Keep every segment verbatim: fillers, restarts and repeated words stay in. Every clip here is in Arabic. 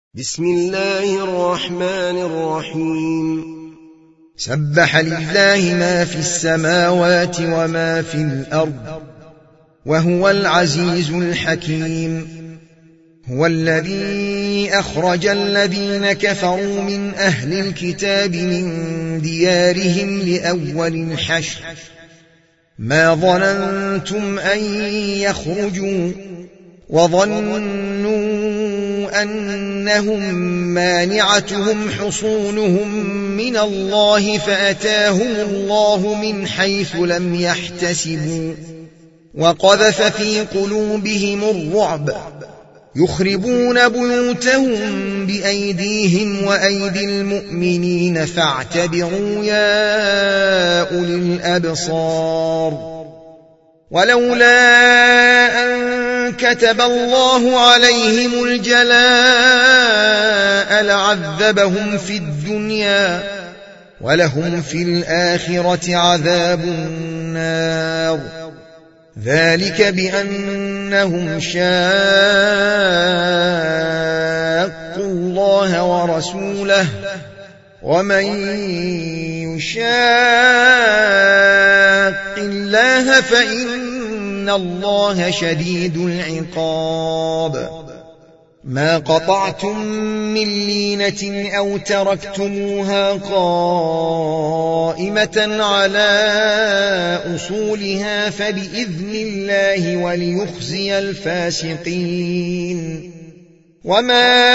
بسم الله الرحمن الرحيم. سبح لله ما في السماوات وما في الأرض وهو العزيز الحكيم. هو الذي أخرج الذين كفروا من أهل الكتاب من ديارهم لأول الحشر ما ظننتم أن يخرجوا وظنوا أنهم مانعتهم حصونهم من الله فأتاهم الله من حيث لم يحتسبوا وقذف في قلوبهم الرعب يخربون بيوتهم بأيديهم وأيدي المؤمنين فاعتبروا يا أولي الأبصار. ولولا أن كتب الله عليهم الجلاء لعذبهم في الدنيا ولهم في الآخرة عذاب النار. ذلك بأنهم شاقوا الله ورسوله ومن يشاق الله فإن الله شديد العقاب. ما قطعتم من لينة أو تركتموها قائمة على أصولها فبإذن الله وليخزي الفاسقين. وما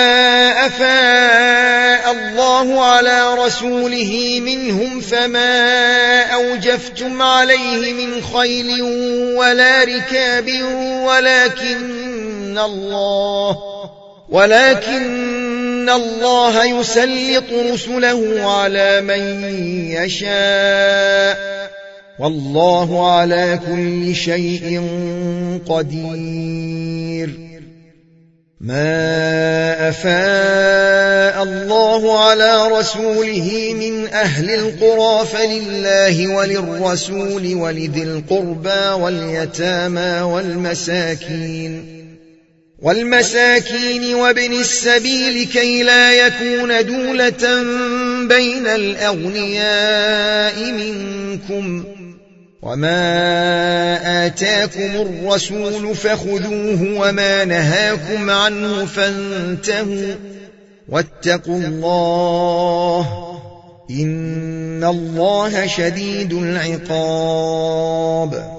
أفاء الله على رسوله منهم فما أوجفتم عليه من خيل ولا ركاب ولكن الله ولكن الله يسلط رسله على من يشاء والله على كل شيء قدير. ما أفاء الله على رسوله من أهل القرى فلله وللرسول ولذي القربى واليتامى والمساكين والمساكين وابن السبيل كي لا يكون دولة بين الأغنياء منكم. وما آتاكم الرسول فخذوه وما نهاكم عنه فانتهوا واتقوا الله إن الله شديد العقاب.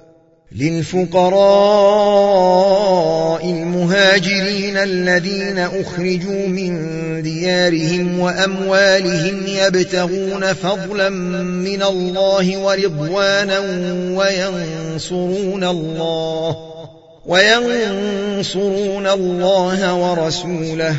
للفقراء المهاجرين الذين أخرجوا من ديارهم وأموالهم يبتغون فضلا من الله ورضوانا وينصرون الله وينصرون الله ورسوله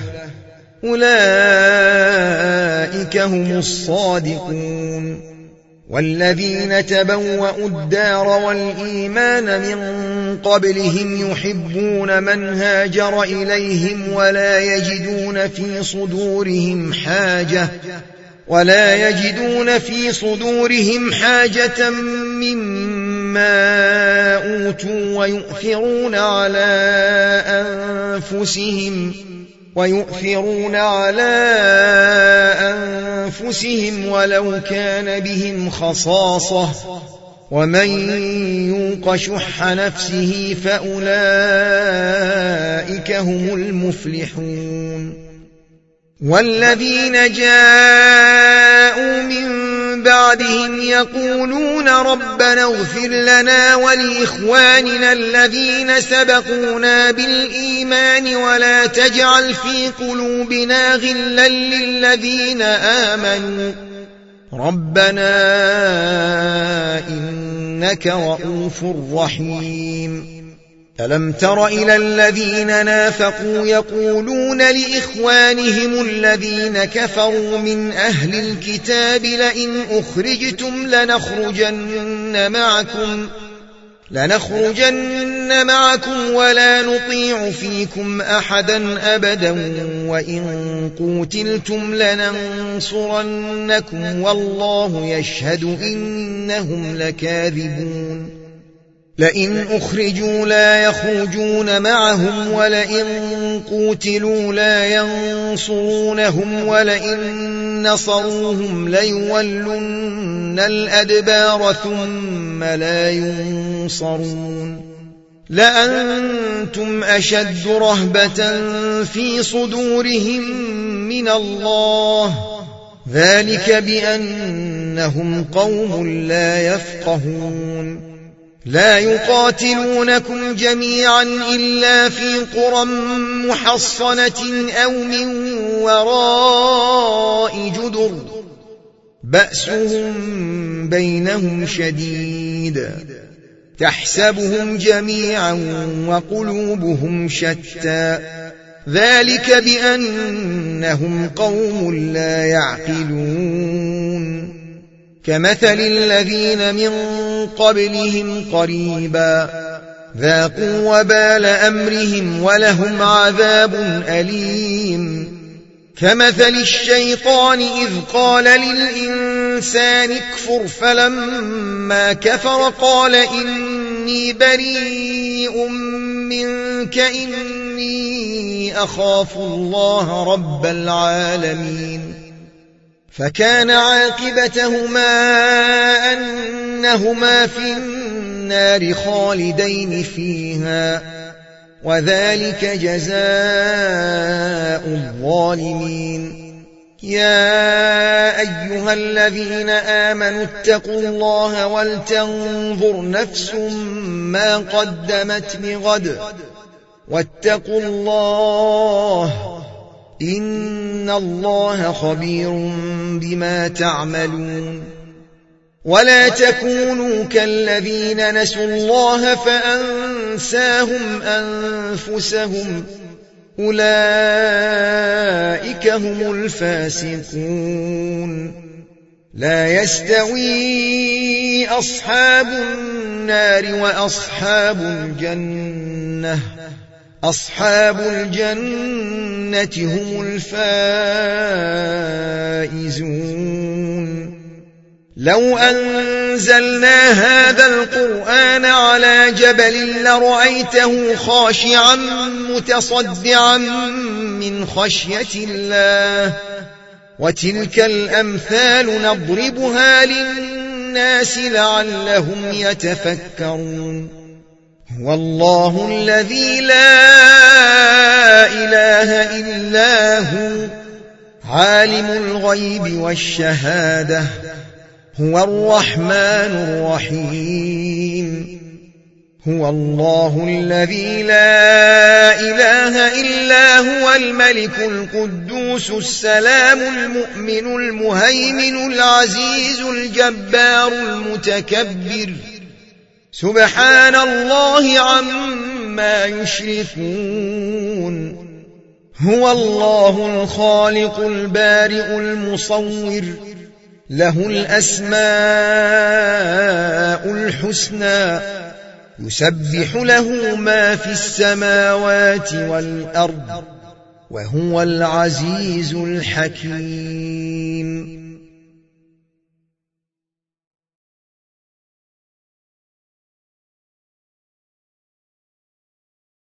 أولئك هم الصادقون. والذين تبوأوا الدار والإيمان من قبلهم يحبون من هاجر إليهم ولا يجدون في صدورهم حاجة ولا يجدون في صدورهم حاجة مما أوتوا ويؤثرون على أنفسهم ويؤثرون على أنفسهم ولو كان بهم خصاصة ومن يوق شح نفسه فأولئك هم المفلحون. والذين جاءوا من بعدهم يقولون ربنا اغفر لنا ولإخواننا الذين سبقونا بالإيمان ولا تجعل في قلوبنا غلا للذين آمنوا ربنا إنك رؤوف رحيم. ألم تر إلى الذين نافقوا يقولون لإخوانهم الذين كفروا من أهل الكتاب لئن أخرجتم لنخرجن معكم لنخرجن معكم ولا نطيع فيكم أحدا أبدا وإن قوتلتم لننصرنكم والله يشهد إنهم لكاذبون. لئن أخرجوا لا يخرجون معهم ولئن قوتلوا لا ينصرونهم ولئن نصروهم ليولن الأدبار ثم لا ينصرون لأنتم أشد رهبة في صدورهم من الله ذلك بأنهم قوم لا يفقهون لا يقاتلونكم جميعا إلا في قرى محصنة أو من وراء جدر بأسهم بينهم شديد تحسبهم جميعا وقلوبهم شتى ذلك بأنهم قوم لا يعقلون كمثل الذين من قبلهم قريبا ذاقوا وبال أمرهم ولهم عذاب أليم كمثل الشيطان إذ قال للإنسان اكفر فلما كفر قال إني بريء منك إني أخاف الله رب العالمين فكان عاقبتهما أنهما في النار خالدين فيها وذلك جزاء الظالمين يا أيها الذين آمنوا اتقوا الله ولتنظر نفس ما قدمت لغد واتقوا الله إن الله خبير بما تعملون ولا تكونوا كالذين نسوا الله فأنساهم أنفسهم أولئك هم الفاسقون لا يستوي أصحاب النار وأصحاب الجنة أصحاب الجنة هم الفائزون لو أنزلنا هذا القرآن على جبل لرأيته خاشعا متصدعا من خشية الله وتلك الأمثال نضربها للناس لعلهم يتفكرون هو الله الذي لا إله إلا هو عالم الغيب والشهادة هو الرحمن الرحيم هو الله الذي لا إله إلا هو الملك القدوس السلام المؤمن المهيمن العزيز الجبار المتكبر سبحان الله عما يشركون هو الله الخالق البارئ المصور له الأسماء الحسنى يسبح له ما في السماوات والأرض وهو العزيز الحكيم.